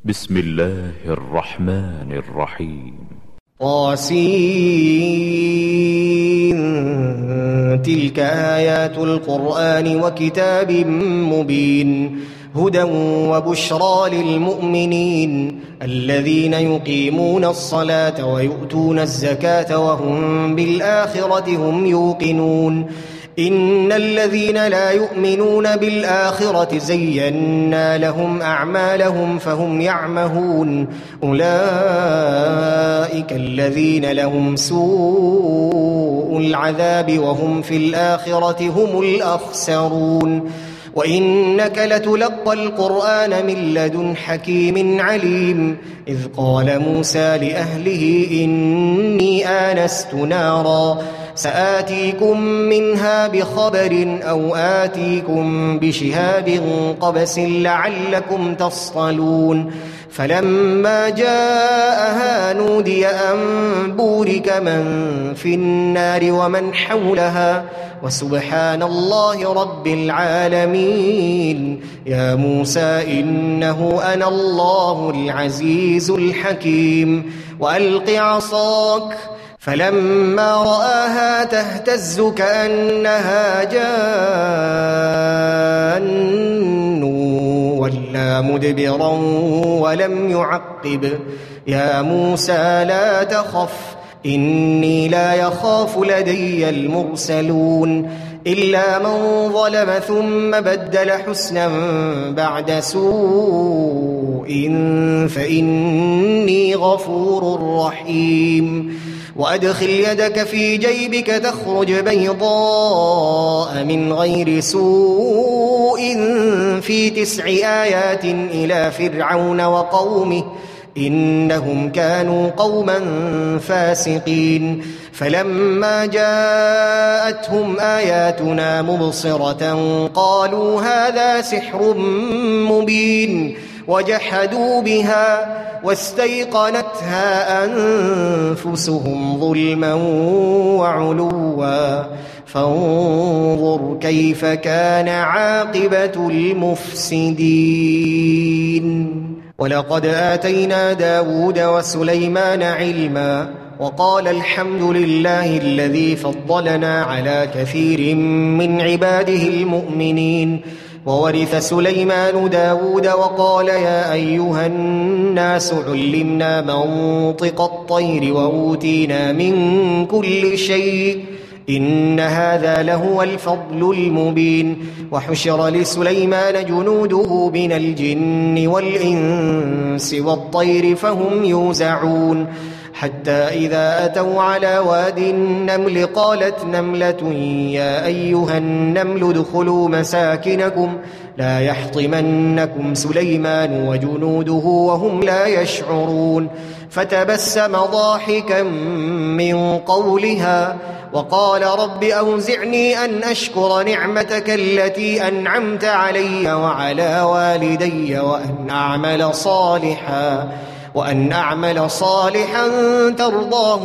بسم الله الرحمن الرحيم. طاسين. تلك آيات القرآن وكتاب مبين هدى وبشرى للمؤمنين الذين يقيمون الصلاة ويؤتون الزكاة وهم بالآخرة هم يوقنون إن الذين لا يؤمنون بالآخرة زينا لهم أعمالهم فهم يعمهون أولئك الذين لهم سوء العذاب وهم في الآخرة هم الأخسرون وإنك لتلقى القرآن من لدن حكيم عليم إذ قال موسى لأهله إني آنست نارا سآتيكم منها بخبر أو آتيكم بشهاب قبس لعلكم تصطلون فلما جاءها نودي أن بورك من في النار ومن حولها وسبحان الله رب العالمين يا موسى إنه أنا الله العزيز الحكيم وألق عصاك فلما رآها تهتز كأنها جان ولا مدبرا ولم يعقب يا موسى لا تخف إني لا يخاف لدي المرسلون إلا من ظلم ثم بدل حسنا بعد سوء فإني غفور رحيم وأدخل يدك في جيبك تخرج بيضاء من غير سوء في 9 آيات إلى فرعون وقومه إنهم كانوا قوما فاسقين فلما جاءتهم آياتنا مبصرة قالوا هذا سحر مبين وجحدوا بها واستيقنتها أنفسهم ظلما وعلوا فانظر كيف كان عاقبة المفسدين ولقد آتينا داود وسليمان علما وقال الحمد لله الذي فضلنا على كثير من عباده المؤمنين وورث سليمان داود وقال يا أيها الناس علمنا منطق الطير وأوتينا من كل شيء إن هذا لهو الفضل المبين وحشر لسليمان جنوده من الجن والإنس والطير فهم يوزعون حتى إذا أتوا على واد النمل قالت نملة يا أيها النمل ادخلوا مساكنكم لا يحطمنكم سليمان وجنوده وهم لا يشعرون فتبسم ضاحكا من قولها وقال رب أوزعني أن أشكر نعمتك التي أنعمت علي وعلى والدي وأن أعمل صالحا ترضاه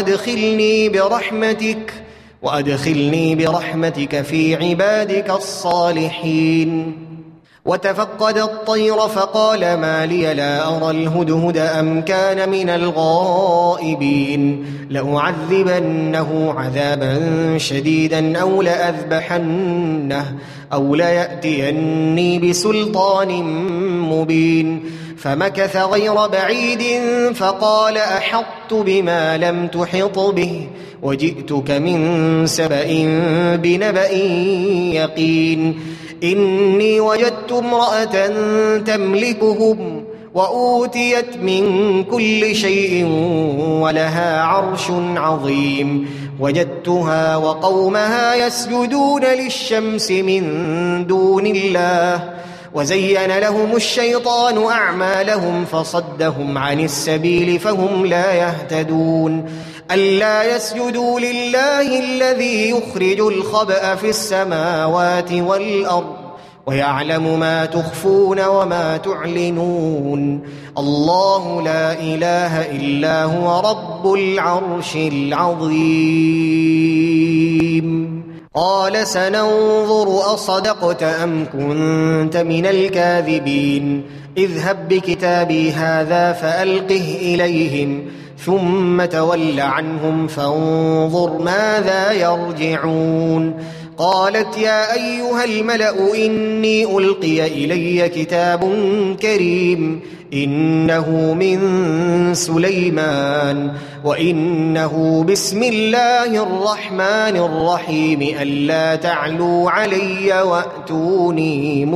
وأدخلني برحمتك في عبادك الصالحين وتفقد الطير فقال ما لي لا أرى الهدهد أم كان من الغائبين لأعذبنه عذابا شديدا أو لأذبحنه أو ليأتيني بسلطان مبين فمكث غير بعيد فقال أحطت بما لم تحط به وجئتك من سبأ بنبأ يقين إني وجدت امرأة تملكهم وأوتيت من كل شيء ولها عرش عظيم وجدتها وقومها يسجدون للشمس من دون الله وزين لهم الشيطان أعمالهم فصدهم عن السبيل فهم لا يهتدون ألا يسجدوا لله الذي يخرج الخبأ في السماوات والأرض ويعلم ما تخفون وما تعلنون الله لا إله إلا هو رب العرش العظيم قال سننظر أصدقت أم كنت من الكاذبين اذهب بكتابي هذا فألقه إليهم ثم تول عنهم فانظر ماذا يرجعون قالت يا أيها الملأ إني ألقي إلي كتاب كريم إنه من سليمان وإنه بسم الله الرحمن الرحيم ألا تعلوا علي وأتوني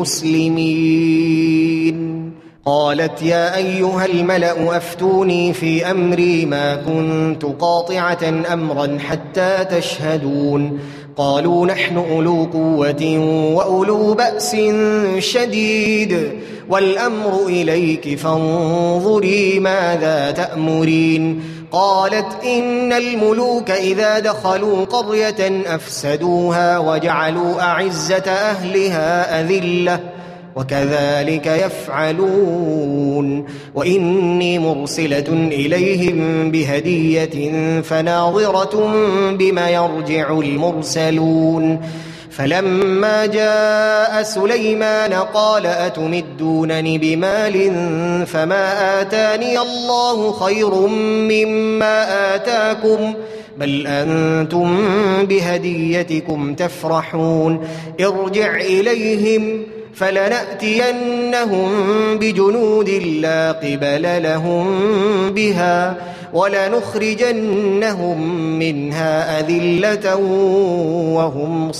مسلمين قالت يا أيها الملأ أفتوني في أمري ما كنت قاطعة أمرا حتى تشهدون قالوا نحن أولو قوة وأولو بأس شديد والأمر إليك فانظري ماذا تأمرين قالت إن الملوك إذا دخلوا قرية أفسدوها وجعلوا أعزة أهلها أذلة وكذلك يفعلون وإني مرسلة إليهم بهدية فناظرة بما يرجع المرسلون فلما جاء سليمان قال أتمدونني بمال فما آتاني الله خير مما آتاكم بل أنتم بهديتكم تفرحون ارجع إليهم فلنأتينهم بجنود لا قبل لهم بها ولنخرجنهم منها أذلة وهم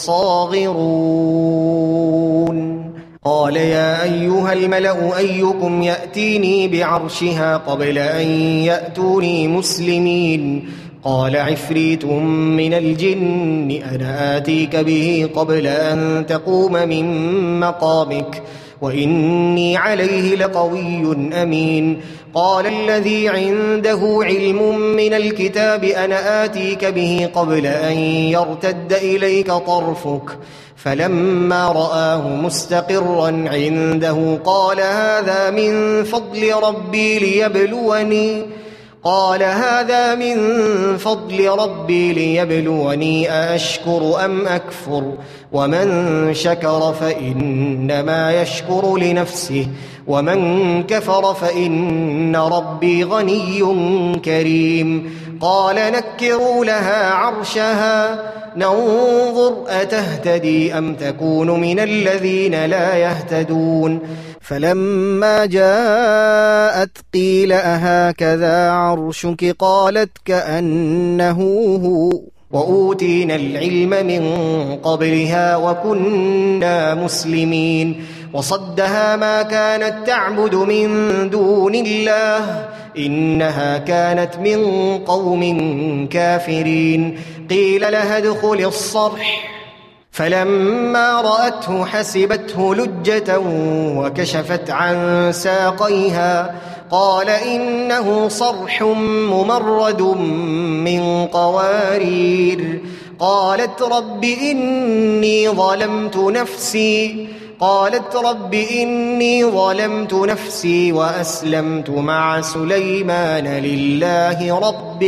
صاغرون قال يا أيها الملأ أيكم يأتيني بعرشها قبل أن يأتوني مسلمين قال عفريت من الجن أنا آتيك به قبل أن تقوم من مقامك وإني عليه لقوي أمين قال الذي عنده علم من الكتاب أنا آتيك به قبل أن يرتد إليك طرفك فلما رآه مستقرا عنده قال هذا من فضل ربي ليبلوني أأشكر أم أكفر ومن شكر فإنما يشكر لنفسه ومن كفر فإن ربي غني كريم قال نكروا لها عرشها ننظر أتهتدي أم تكون من الذين لا يهتدون فلما جاءت قيل أهكذا عرشك قالت كأنه هو وأوتينا العلم من قبلها وكنا مسلمين وصدها ما كانت تعبد من دون الله إنها كانت من قوم كافرين قيل لها ادخل الصرح فلما رأته حسبته لجة وكشفت عن ساقيها قال إنه صرح ممرد من قوارير قالت رب إني ظلمت نفسي وأسلمت مع سليمان لله رب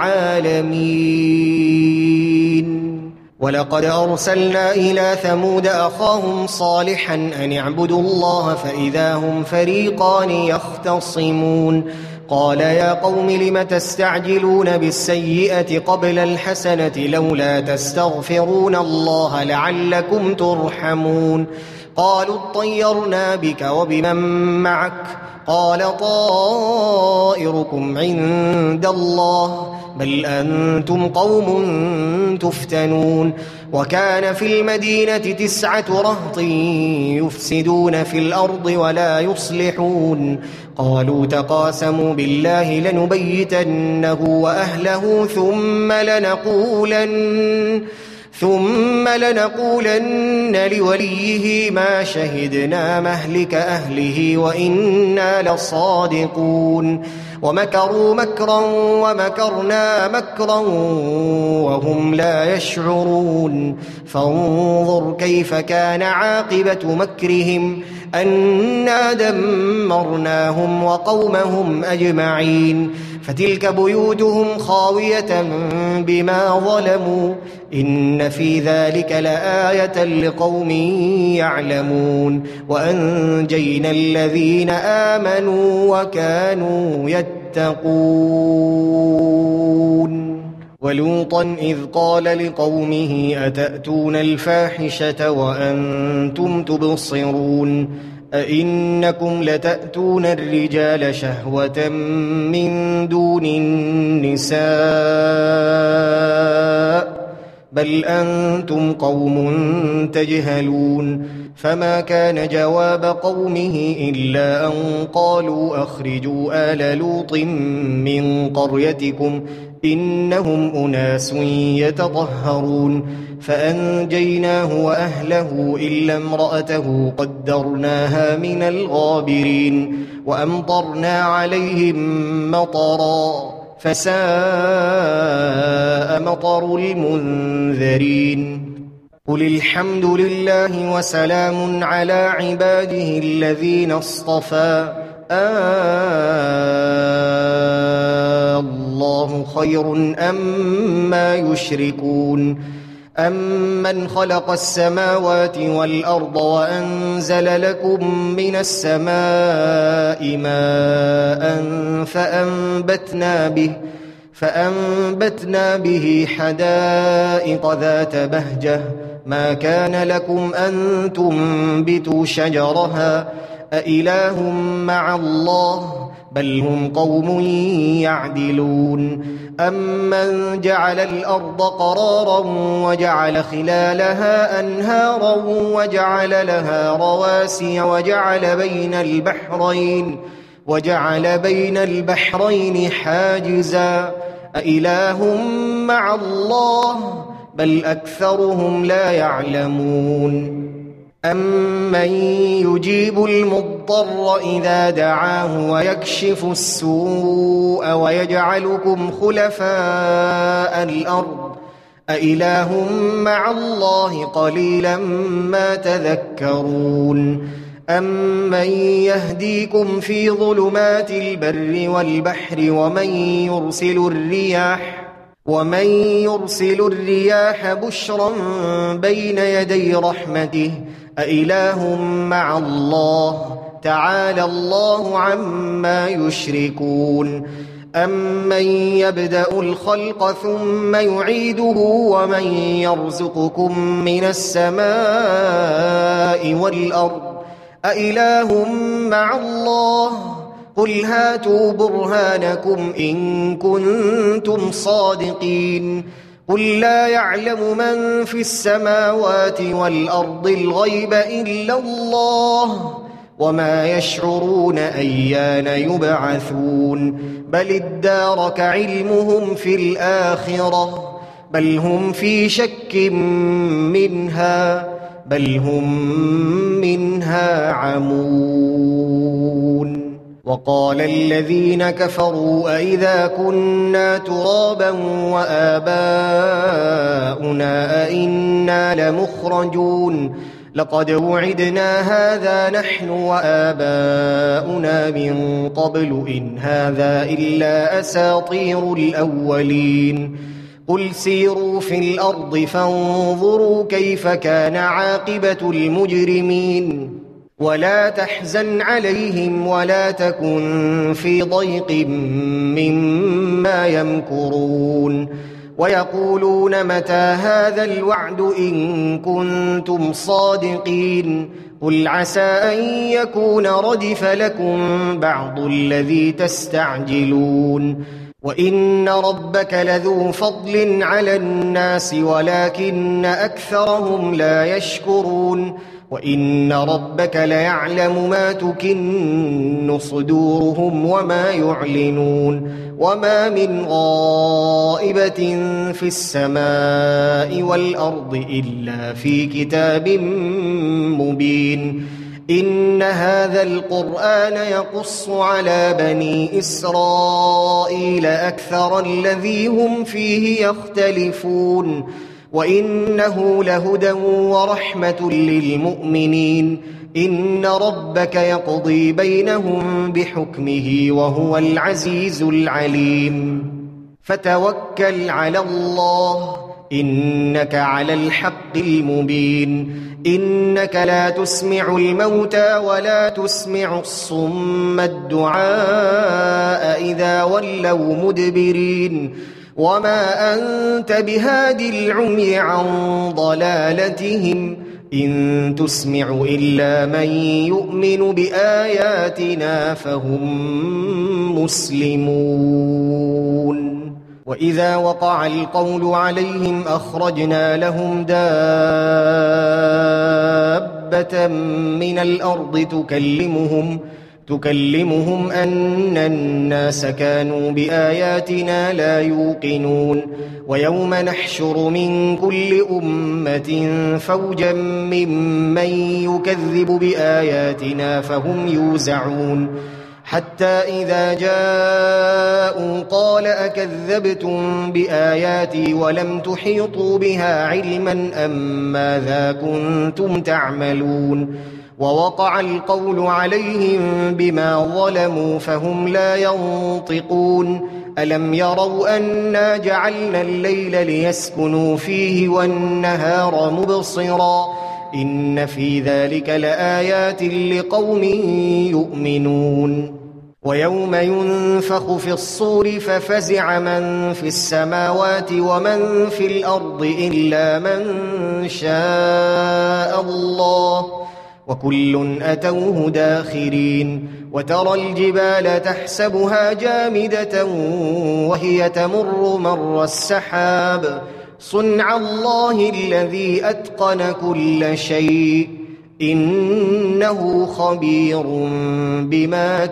العالمين ولقد أرسلنا إلى ثمود أخاهم صالحا أن اعبدوا الله فإذا هم فريقان يختصمون قال يا قوم لم تستعجلون بالسيئة قبل الحسنة لولا تستغفرون الله لعلكم ترحمون قالوا اطيرنا بك وبمن معك قال طائركم عند الله بل أنتم قوم تفتنون وكان في المدينة 9 رهط يفسدون في الأرض ولا يصلحون قالوا تقاسموا بالله لنبيتنه وأهله ثم لنقولن لوليه ما شهدنا مهلك أهله وإنا لصادقون ومكروا مكرا ومكرنا مكرا وهم لا يشعرون فانظر كيف كان عاقبة مكرهم أنا دمرناهم وقومهم أجمعين فتلك بيوتهم خاوية بما ظلموا إن في ذلك لآية لقوم يعلمون وأنجينا الذين آمنوا وكانوا يتقون ولوطا إذ قال لقومه أتأتون الفاحشة وأنتم تبصرون أئنكم لتأتون الرجال شهوة من دون النساء بل أنتم قوم تجهلون فما كان جواب قومه إلا أن قالوا أخرجوا آل لوط من قريتكم إنهم أناس يتطهرون فأنجيناه وأهله إلا امرأته قدرناها من الغابرين وأمطرنا عليهم مطرا فساء مطر المنذرين قل الحمد لله وسلام على عباده الذين اصطفى الله خير أما يشركون أمن خلق السماوات والأرض وأنزل لكم من السماء ماء فأنبتنا به حدائق ذات بهجة ما كان لكم أن تنبتوا شجرها أإله مع الله بل هم قوم يعدلون أمن جعل الأرض قرارا وجعل خلالها أنهارا وجعل لها رواسي وجعل بين البحرين حاجزا أإله مع الله بل أكثرهم لا يعلمون أمن يجيب المضطر إذا دعاه ويكشف السوء ويجعلكم خلفاء الأرض أإله مع الله قليلا ما تذكرون أمن يهديكم في ظلمات البر والبحر ومن يرسل الرياح بشرا بين يدي رحمته أإله مع الله تعالى الله عما يشركون أمن يبدأ الخلق ثم يعيده ومن يرزقكم من السماء والأرض أإله مع الله قل هاتوا برهانكم إن كنتم صادقين قل لا يعلم من في السماوات والأرض الغيب إلا الله وما يشعرون أيان يبعثون بل ادارك علمهم في الآخرة بل هم في شك منها بل هم منها عمون وقال الذين كفروا أئذا كنا ترابا وآباؤنا أئنا لمخرجون لقد وعدنا هذا نحن وآباؤنا من قبل إن هذا إلا أساطير الأولين قل سيروا في الأرض فانظروا كيف كان عاقبة المجرمين ولا تحزن عليهم ولا تكن في ضيق مما يمكرون ويقولون متى هذا الوعد إن كنتم صادقين قل عسى أن يكون ردف لكم بعض الذي تستعجلون وإن ربك لذو فضل على الناس ولكن أكثرهم لا يشكرون وإن ربك ليعلم ما تكن صدورهم وما يعلنون وما من غائبة في السماء والأرض إلا في كتاب مبين إن هذا القرآن يقص على بني إسرائيل أكثر الذي هم فيه يختلفون وإنه لهدى ورحمة للمؤمنين إن ربك يقضي بينهم بحكمه وهو العزيز العليم فتوكل على الله إنك على الحق المبين إنك لا تسمع الموتى ولا تسمع الصم الدعاء إذا ولوا مدبرين وما أنت بهاد العمي عن ضلالتهم إن تسمع إلا من يؤمن بآياتنا فهم مسلمون وإذا وقع القول عليهم أخرجنا لهم دابة من الأرض تكلمهم أن الناس كانوا بآياتنا لا يوقنون ويوم نحشر من كل أمة فوجا ممن يكذب بآياتنا فهم يوزعون حتى إذا جاءوا قال أكذبتم بآياتي ولم تحيطوا بها علما أم ماذا كنتم تعملون ووقع القول عليهم بما ظلموا فهم لا ينطقون ألم يروا أنا جعلنا الليل ليسكنوا فيه والنهار مبصرا إن في ذلك لآيات لقوم يؤمنون ويوم ينفخ في الصور ففزع من في السماوات ومن في الأرض إلا من شاء الله وكل أتوه داخرين وترى الجبال تحسبها جامدة وهي تمر مر السحاب صنع الله الذي أتقن كل شيء إنه خبير بما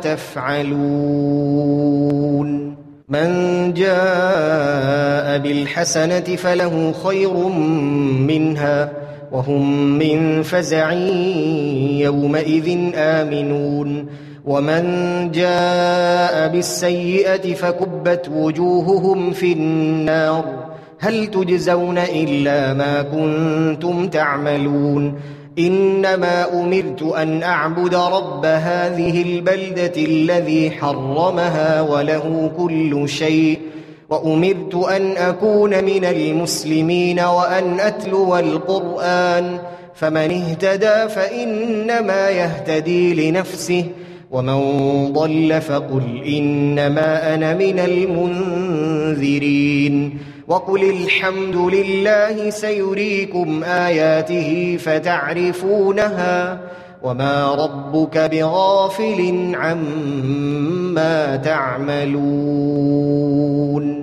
تفعلون من جاء بالحسنة فله خير منها وهم من فزع يومئذ آمنون ومن جاء بالسيئة فكبت وجوههم في النار هل تجزون إلا ما كنتم تعملون إنما أمرت أن أعبد رب هذه البلدة الذي حرمها وله كل شيء وأمرت أن أكون من المسلمين وأن أتلو القرآن فمن اهتدى فإنما يهتدي لنفسه ومن ضل فقل إنما أنا من المنذرين وقل الحمد لله سيريكم آياته فتعرفونها وما ربك بغافل عما تعملون